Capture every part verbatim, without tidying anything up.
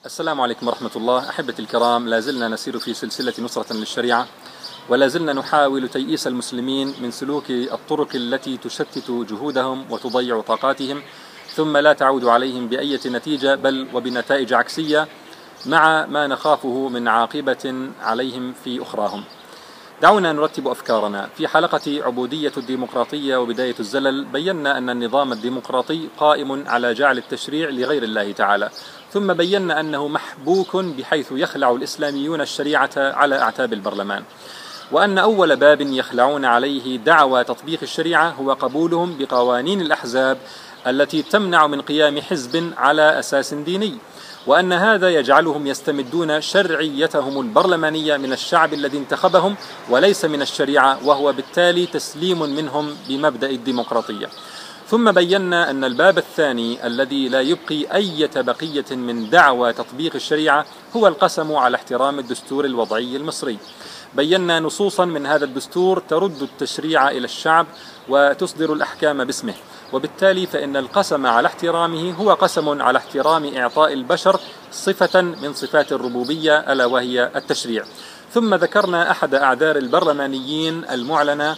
السلام عليكم ورحمة الله. أحبتي الكرام، لا زلنا نسير في سلسلة نصرة للشريعة، ولا زلنا نحاول تيئيس المسلمين من سلوك الطرق التي تشتت جهودهم وتضيع طاقاتهم ثم لا تعود عليهم بأي نتيجة، بل وبنتائج عكسية مع ما نخافه من عاقبة عليهم في أخراهم. دعونا نرتب أفكارنا. في حلقة عبودية الديمقراطية وبداية الزلل بينا أن النظام الديمقراطي قائم على جعل التشريع لغير الله تعالى، ثم بينا أنه محبوك بحيث يخلع الإسلاميون الشريعة على أعتاب البرلمان، وأن أول باب يخلعون عليه دعوى تطبيق الشريعة هو قبولهم بقوانين الأحزاب التي تمنع من قيام حزب على أساس ديني، وأن هذا يجعلهم يستمدون شرعيتهم البرلمانية من الشعب الذي انتخبهم وليس من الشريعة، وهو بالتالي تسليم منهم بمبدأ الديمقراطية. ثم بينا أن الباب الثاني الذي لا يبقي أي بقية من دعوى تطبيق الشريعة هو القسم على احترام الدستور الوضعي المصري. بينا نصوصا من هذا الدستور ترد التشريع إلى الشعب وتصدر الأحكام باسمه، وبالتالي فإن القسم على احترامه هو قسم على احترام إعطاء البشر صفة من صفات الربوبية ألا وهي التشريع. ثم ذكرنا أحد أعذار البرلمانيين المعلنة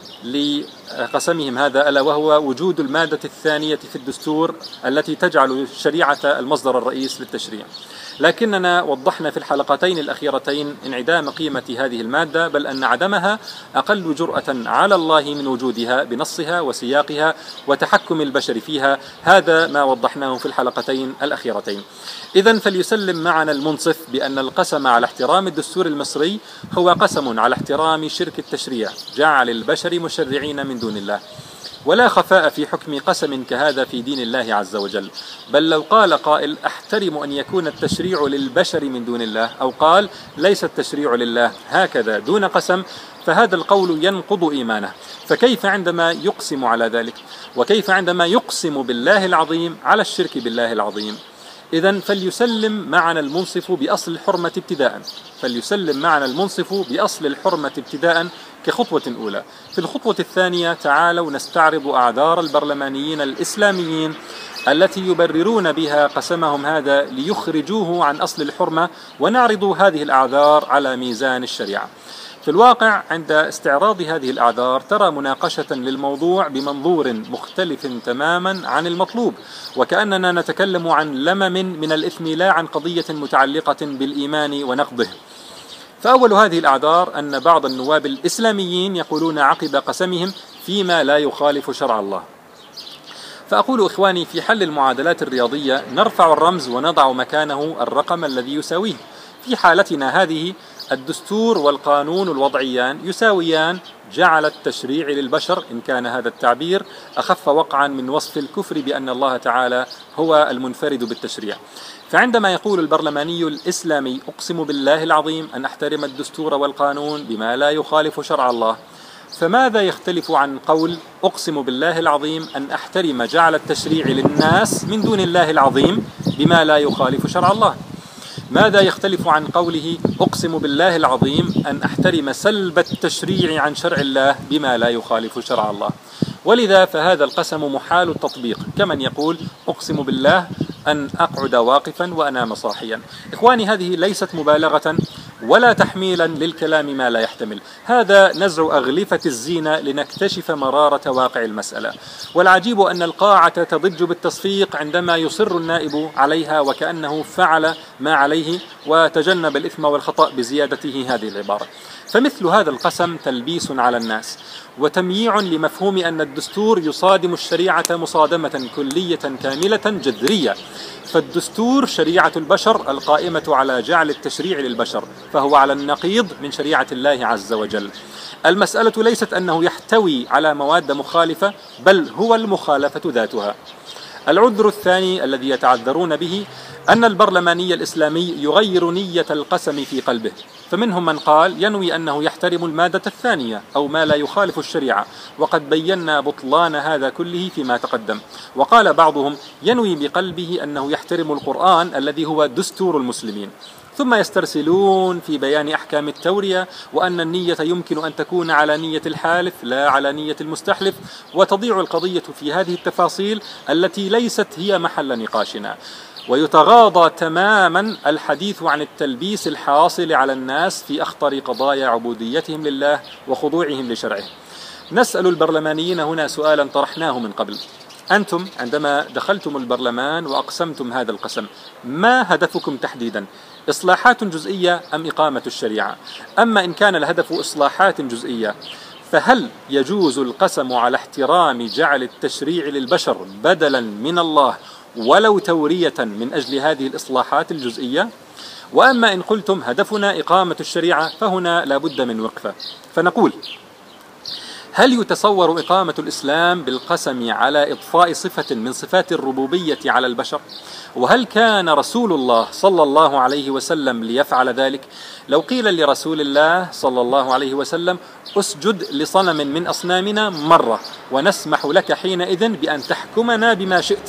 لقسمهم هذا، ألا وهو وجود المادة الثانية في الدستور التي تجعل الشريعة المصدر الرئيس للتشريع. لكننا وضحنا في الحلقتين الأخيرتين انعدام قيمة هذه المادة، بل أن عدمها أقل جرأة على الله من وجودها بنصها وسياقها وتحكم البشر فيها. هذا ما وضحناه في الحلقتين الأخيرتين. إذن فليسلم معنا المنصف بأن القسم على احترام الدستور المصري هو قسم على احترام شرك التشريع، جعل البشر مشرعين من دون الله. ولا خفاء في حكم قسم كهذا في دين الله عز وجل، بل لو قال قائل أحترم أن يكون التشريع للبشر من دون الله، أو قال ليس التشريع لله هكذا دون قسم، فهذا القول ينقض إيمانه. فكيف عندما يقسم على ذلك؟ وكيف عندما يقسم بالله العظيم على الشرك بالله العظيم؟ إذن فليسلم معنا المنصف بأصل الحرمة ابتداء فليسلم معنا المنصف بأصل الحرمة ابتداء كخطوة أولى. في الخطوة الثانية تعالوا نستعرض أعذار البرلمانيين الإسلاميين التي يبررون بها قسمهم هذا ليخرجوه عن أصل الحرمة، ونعرض هذه الأعذار على ميزان الشريعة. في الواقع عند استعراض هذه الأعذار ترى مناقشة للموضوع بمنظور مختلف تماما عن المطلوب، وكأننا نتكلم عن لمم من الإثم لا عن قضية متعلقة بالإيمان ونقضه. فأول هذه الأعذار أن بعض النواب الإسلاميين يقولون عقب قسمهم فيما لا يخالف شرع الله. فأقول إخواني، في حل المعادلات الرياضية نرفع الرمز ونضع مكانه الرقم الذي يساويه. في حالتنا هذه الدستور والقانون الوضعيان يساويان جعل التشريع للبشر، إن كان هذا التعبير أخف وقعا من وصف الكفر بأن الله تعالى هو المنفرد بالتشريع. فعندما يقول البرلماني الإسلامي أقسم بالله العظيم أن أحترم الدستور والقانون بما لا يخالف شرع الله، فماذا يختلف عن قول أقسم بالله العظيم أن أحترم جعل التشريع للناس من دون الله العظيم بما لا يخالف شرع الله؟ ماذا يختلف عن قوله أقسم بالله العظيم أن أحترم سلب التشريع عن شرع الله بما لا يخالف شرع الله؟ ولذا فهذا القسم محال التطبيق، كمن يقول أقسم بالله أن أقعد واقفا وأنام صاحيا. إخواني، هذه ليست مبالغة ولا تحميلا للكلام ما لا يحتمل، هذا نزع أغلفة الزينة لنكتشف مرارة واقع المسألة. والعجيب أن القاعة تضج بالتصفيق عندما يصر النائب عليها وكأنه فعل ما عليه وتجنب الإثم والخطأ بزيادته هذه العبارة. فمثل هذا القسم تلبيس على الناس وتمييع لمفهوم أن الدستور يصادم الشريعة مصادمة كلية كاملة جذرية. فالدستور شريعة البشر القائمة على جعل التشريع للبشر، فهو على النقيض من شريعة الله عز وجل. المسألة ليست أنه يحتوي على مواد مخالفة، بل هو المخالفة ذاتها. العذر الثاني الذي يتعذرون به أن البرلماني الإسلامي يغير نية القسم في قلبه، فمنهم من قال ينوي أنه يحترم المادة الثانية أو ما لا يخالف الشريعة، وقد بينا بطلان هذا كله فيما تقدم. وقال بعضهم ينوي بقلبه أنه يحترم القرآن الذي هو دستور المسلمين، ثم يسترسلون في بيان أحكام التورية وأن النية يمكن أن تكون على نية الحالف لا على نية المستحلف، وتضيع القضية في هذه التفاصيل التي ليست هي محل نقاشنا. ويتغاضى تماما الحديث عن التلبيس الحاصل على الناس في أخطر قضايا عبوديتهم لله وخضوعهم لشرعه. نسأل البرلمانيين هنا سؤالا طرحناه من قبل: أنتم عندما دخلتم البرلمان وأقسمتم هذا القسم، ما هدفكم تحديدا؟ إصلاحات جزئية أم إقامة الشريعة؟ أما إن كان الهدف إصلاحات جزئية، فهل يجوز القسم على احترام جعل التشريع للبشر بدلا من الله ولو تورية من أجل هذه الإصلاحات الجزئية؟ وأما إن قلتم هدفنا إقامة الشريعة، فهنا لا بد من وقفة، فنقول: هل يتصور إقامة الإسلام بالقسم على إضفاء صفة من صفات الربوبية على البشر؟ وهل كان رسول الله صلى الله عليه وسلم ليفعل ذلك؟ لو قيل لرسول الله صلى الله عليه وسلم: اسجد لصنم من أصنامنا مرة ونسمح لك حينئذ بأن تحكمنا بما شئت،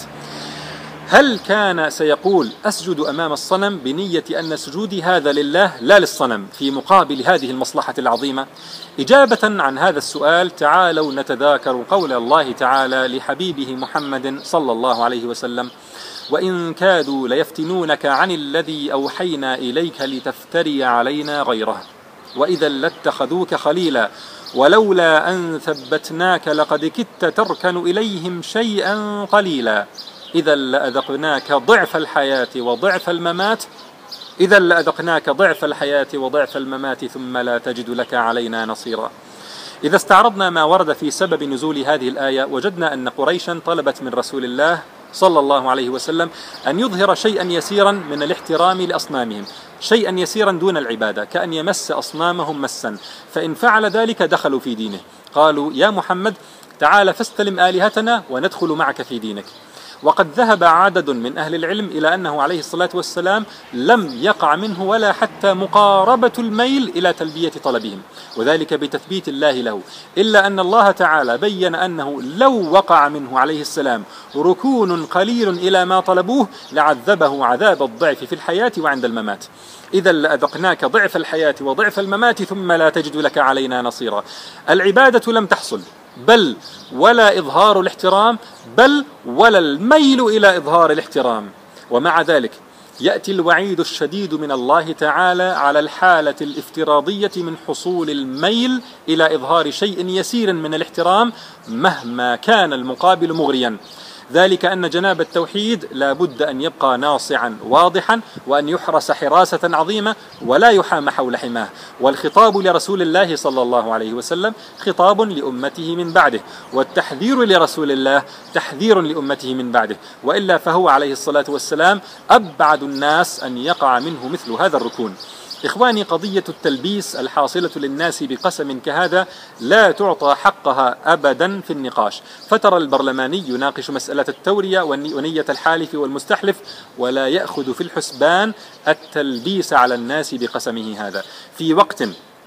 هل كان سيقول: أسجد أمام الصنم بنية أن سجودي هذا لله لا للصنم في مقابل هذه المصلحة العظيمة؟ إجابة عن هذا السؤال، تعالوا نتذاكر قول الله تعالى لحبيبه محمد صلى الله عليه وسلم: وإن كادوا ليفتنونك عن الذي أوحينا إليك لتفتري علينا غيره وإذا لاتخذوك خليلا ولولا أن ثبتناك لقد كدت تركن إليهم شيئا قليلا إذا لأذقناك ضعف الحياة وضعف الممات إذا لأذقناك ضعف الحياة وضعف الممات ثم لا تجد لك علينا نصيرا. إذا استعرضنا ما ورد في سبب نزول هذه الآية، وجدنا أن قريشا طلبت من رسول الله صلى الله عليه وسلم أن يظهر شيئا يسيرا من الاحترام لأصنامهم، شيئا يسيرا دون العبادة، كأن يمس أصنامهم مسا، فإن فعل ذلك دخلوا في دينه. قالوا: يا محمد تعال فاستلم آلهتنا وندخل معك في دينك. وقد ذهب عدد من أهل العلم إلى أنه عليه الصلاة والسلام لم يقع منه ولا حتى مقاربة الميل إلى تلبية طلبهم، وذلك بتثبيت الله له، إلا أن الله تعالى بين أنه لو وقع منه عليه السلام ركون قليل إلى ما طلبوه لعذبه عذاب الضعف في الحياة وعند الممات. إذا لأذقناك ضعف الحياة وضعف الممات ثم لا تجد لك علينا نصيرا. العبادة لم تحصل، بل ولا إظهار الاحترام، بل ولا الميل إلى إظهار الاحترام، ومع ذلك يأتي الوعيد الشديد من الله تعالى على الحالة الافتراضية من حصول الميل إلى إظهار شيء يسير من الاحترام مهما كان المقابل مغريا. ذلك أن جناب التوحيد لا بد أن يبقى ناصعا واضحا، وأن يحرس حراسة عظيمة ولا يحام حول حماه. والخطاب لرسول الله صلى الله عليه وسلم خطاب لأمته من بعده، والتحذير لرسول الله تحذير لأمته من بعده، وإلا فهو عليه الصلاة والسلام أبعد الناس أن يقع منه مثل هذا الركون. إخواني، قضية التلبيس الحاصلة للناس بقسم كهذا لا تعطى حقها أبدا في النقاش، فترى البرلماني يناقش مسألة التورية ونية الحالف والمستحلف ولا يأخذ في الحسبان التلبيس على الناس بقسمه هذا، في وقت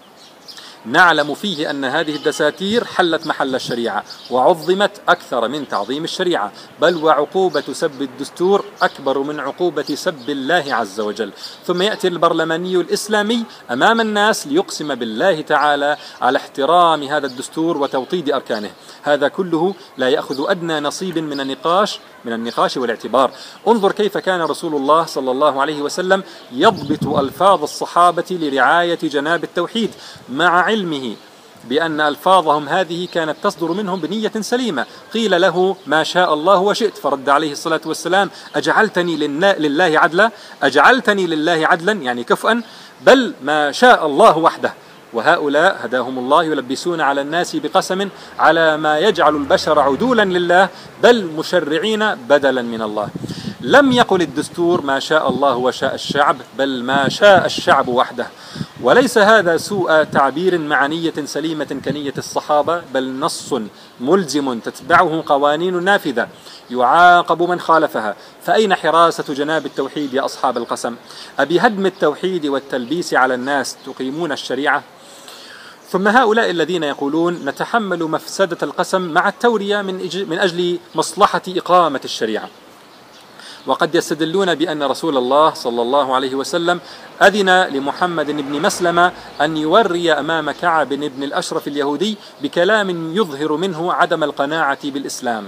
نعلم فيه أن هذه الدساتير حلت محل الشريعة وعظمت أكثر من تعظيم الشريعة، بل وعقوبة سب الدستور أكبر من عقوبة سب الله عز وجل. ثم يأتي البرلماني الإسلامي أمام الناس ليقسم بالله تعالى على احترام هذا الدستور وتوطيد أركانه. هذا كله لا يأخذ أدنى نصيب من النقاش من النقاش والاعتبار. انظر كيف كان رسول الله صلى الله عليه وسلم يضبط ألفاظ الصحابة لرعاية جناب التوحيد، مع علمه بأن ألفاظهم هذه كانت تصدر منهم بنية سليمة. قيل له: ما شاء الله وشئت، فرد عليه الصلاة والسلام: أجعلتني لله عدلا أجعلتني لله عدلا يعني كفءا، بل ما شاء الله وحده. وهؤلاء هداهم الله يلبسون على الناس بقسم على ما يجعل البشر عدولا لله، بل مشرعين بدلا من الله. لم يقل الدستور ما شاء الله وشاء الشعب، بل ما شاء الشعب وحده. وليس هذا سوء تعبير مع نية سليمة كنية الصحابة، بل نص ملزم تتبعه قوانين نافذة يعاقب من خالفها. فأين حراسة جناب التوحيد يا أصحاب القسم؟ أبهدم التوحيد والتلبيس على الناس تقيمون الشريعة؟ ثم هؤلاء الذين يقولون نتحمل مفسدة القسم مع التورية من أجل مصلحة إقامة الشريعة، وقد يستدلون بأن رسول الله صلى الله عليه وسلم أذن لمحمد بن مسلمة أن يوري أمام كعب بن الأشرف اليهودي بكلام يظهر منه عدم القناعة بالإسلام.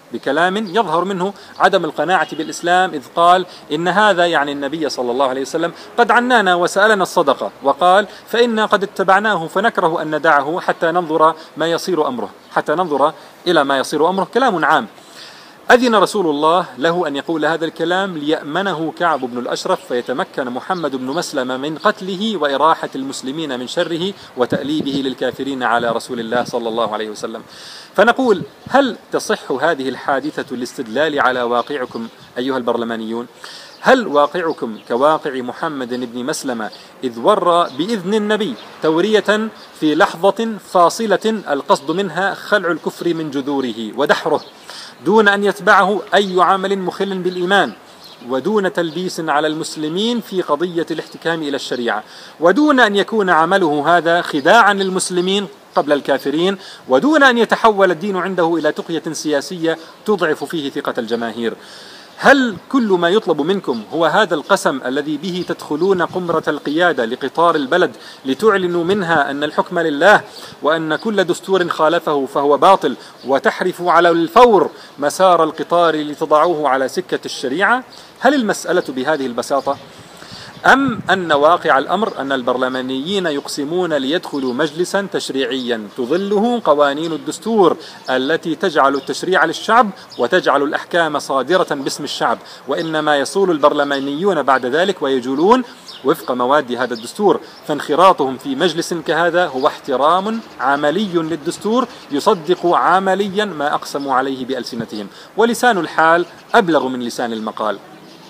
بكلام يظهر منه عدم القناعة بالإسلام، إذ قال إن هذا يعني النبي صلى الله عليه وسلم قد عنانا وسألنا الصدقة، وقال فإنا قد اتبعناه فنكره أن ندعه حتى ننظر ما يصير أمره حتى ننظر إلى ما يصير أمره. كلام عام. أذن رسول الله له أن يقول هذا الكلام ليأمنه كعب بن الأشرف، فيتمكن محمد بن مسلمة من قتله وإراحة المسلمين من شره وتأليبه للكافرين على رسول الله صلى الله عليه وسلم. فنقول: هل تصح هذه الحادثة الاستدلال على واقعكم أيها البرلمانيون؟ هل واقعكم كواقع محمد بن مسلمة إذ ور بإذن النبي تورية في لحظة فاصلة القصد منها خلع الكفر من جذوره ودحره، دون أن يتبعه أي عمل مخل بالإيمان، ودون تلبيس على المسلمين في قضية الاحتكام إلى الشريعة، ودون أن يكون عمله هذا خداعا للمسلمين قبل الكافرين، ودون أن يتحول الدين عنده إلى تقية سياسية تضعف فيه ثقة الجماهير؟ هل كل ما يطلب منكم هو هذا القسم الذي به تدخلون قمرة القيادة لقطار البلد لتعلنوا منها أن الحكم لله، وأن كل دستور خالفه فهو باطل، وتحرفوا على الفور مسار القطار لتضعوه على سكة الشريعة؟ هل المسألة بهذه البساطة؟ أم أن واقع الأمر أن البرلمانيين يقسمون ليدخلوا مجلسا تشريعيا تظله قوانين الدستور التي تجعل التشريع للشعب وتجعل الأحكام صادرة باسم الشعب، وإنما يصول البرلمانيون بعد ذلك ويجولون وفق مواد هذا الدستور، فانخراطهم في مجلس كهذا هو احترام عملي للدستور يصدق عمليا ما أقسموا عليه بألسنتهم، ولسان الحال أبلغ من لسان المقال.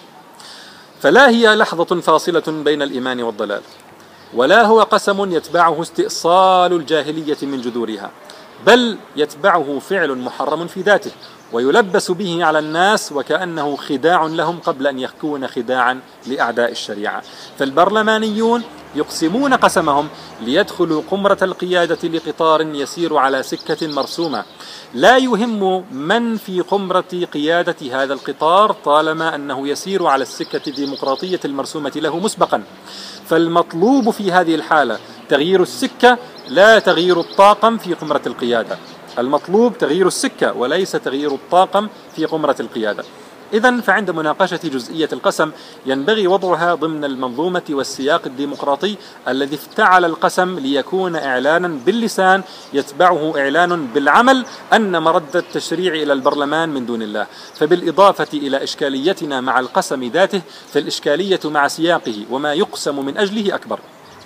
فلا هي لحظة فاصلة بين الإيمان والضلال، ولا هو قسم يتبعه استئصال الجاهلية من جذورها، بل يتبعه فعل محرم في ذاته ويلبس به على الناس وكأنه خداع لهم قبل أن يكون خداعا لأعداء الشريعة. فالبرلمانيون يقسمون قسمهم ليدخلوا قمرة القيادة لقطار يسير على سكة مرسومة، لا يهم من في قمرة قيادة هذا القطار طالما أنه يسير على السكة الديمقراطية المرسومة له مسبقا. فالمطلوب في هذه الحالة تغيير السكة لا تغيير الطاقم في قمرة القيادة، المطلوب تغيير السكة وليس تغيير الطاقم في قمرة القيادة. إذن فعند مناقشة جزئية القسم ينبغي وضعها ضمن المنظومة والسياق الديمقراطي الذي افتعل القسم ليكون إعلانا باللسان يتبعه إعلان بالعمل أن مرد التشريع إلى البرلمان من دون الله. فبالإضافة إلى إشكاليتنا مع القسم ذاته، فالإشكالية مع سياقه وما يقسم من أجله أكبر.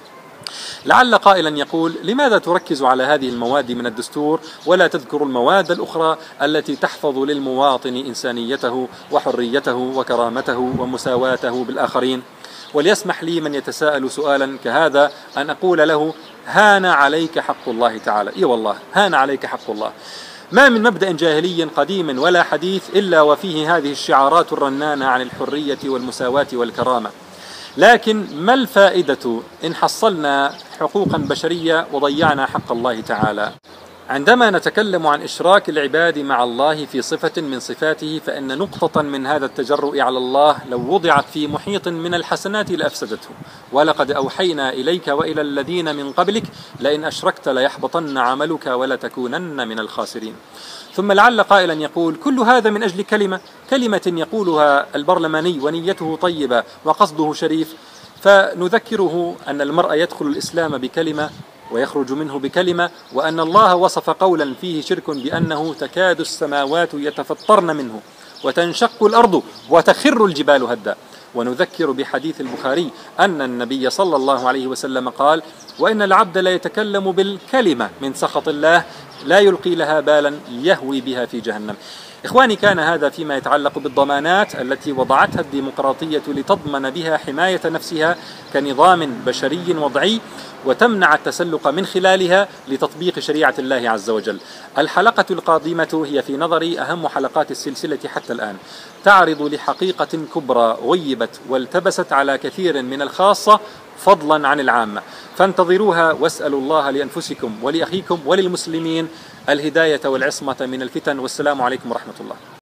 لعل قائلا يقول: لماذا تركز على هذه المواد من الدستور ولا تذكر المواد الأخرى التي تحفظ للمواطن إنسانيته وحريته وكرامته ومساواته بالآخرين؟ وليسمح لي من يتساءل سؤالا كهذا أن أقول له: هان عليك حق الله تعالى. إي والله هان عليك حق الله. ما من مبدأ جاهلي قديم ولا حديث إلا وفيه هذه الشعارات الرنانة عن الحرية والمساواة والكرامة، لكن ما الفائدة إن حصلنا حقوقا بشرية وضيعنا حق الله تعالى؟ عندما نتكلم عن إشراك العباد مع الله في صفة من صفاته، فإن نقطة من هذا التجرؤ على الله لو وضعت في محيط من الحسنات لأفسدته. ولقد أوحينا إليك وإلى الذين من قبلك لئن أشركت ليحبطن عملك ولتكونن من الخاسرين. ثم لعل قائلا يقول: كل هذا من أجل كلمة كلمة يقولها البرلماني ونيته طيبة وقصده شريف. فنذكره أن المرء يدخل الإسلام بكلمة ويخرج منه بكلمة، وأن الله وصف قولا فيه شرك بأنه تكاد السماوات يتفطرن منه وتنشق الأرض وتخر الجبال هدا. ونذكر بحديث البخاري أن النبي صلى الله عليه وسلم قال: وإن العبد لا يتكلم بالكلمة من سخط الله لا يلقي لها بالا يهوي بها في جهنم. إخواني، كان هذا فيما يتعلق بالضمانات التي وضعتها الديمقراطية لتضمن بها حماية نفسها كنظام بشري وضعي وتمنع التسلق من خلالها لتطبيق شريعة الله عز وجل. الحلقة القادمة هي في نظري أهم حلقات السلسلة حتى الآن، تعرض لحقيقة كبرى غيبت والتبست على كثير من الخاصة فضلا عن العامة، فانتظروها واسألوا الله لأنفسكم ولأخيكم وللمسلمين الهداية والعصمة من الفتن. والسلام عليكم ورحمة الله.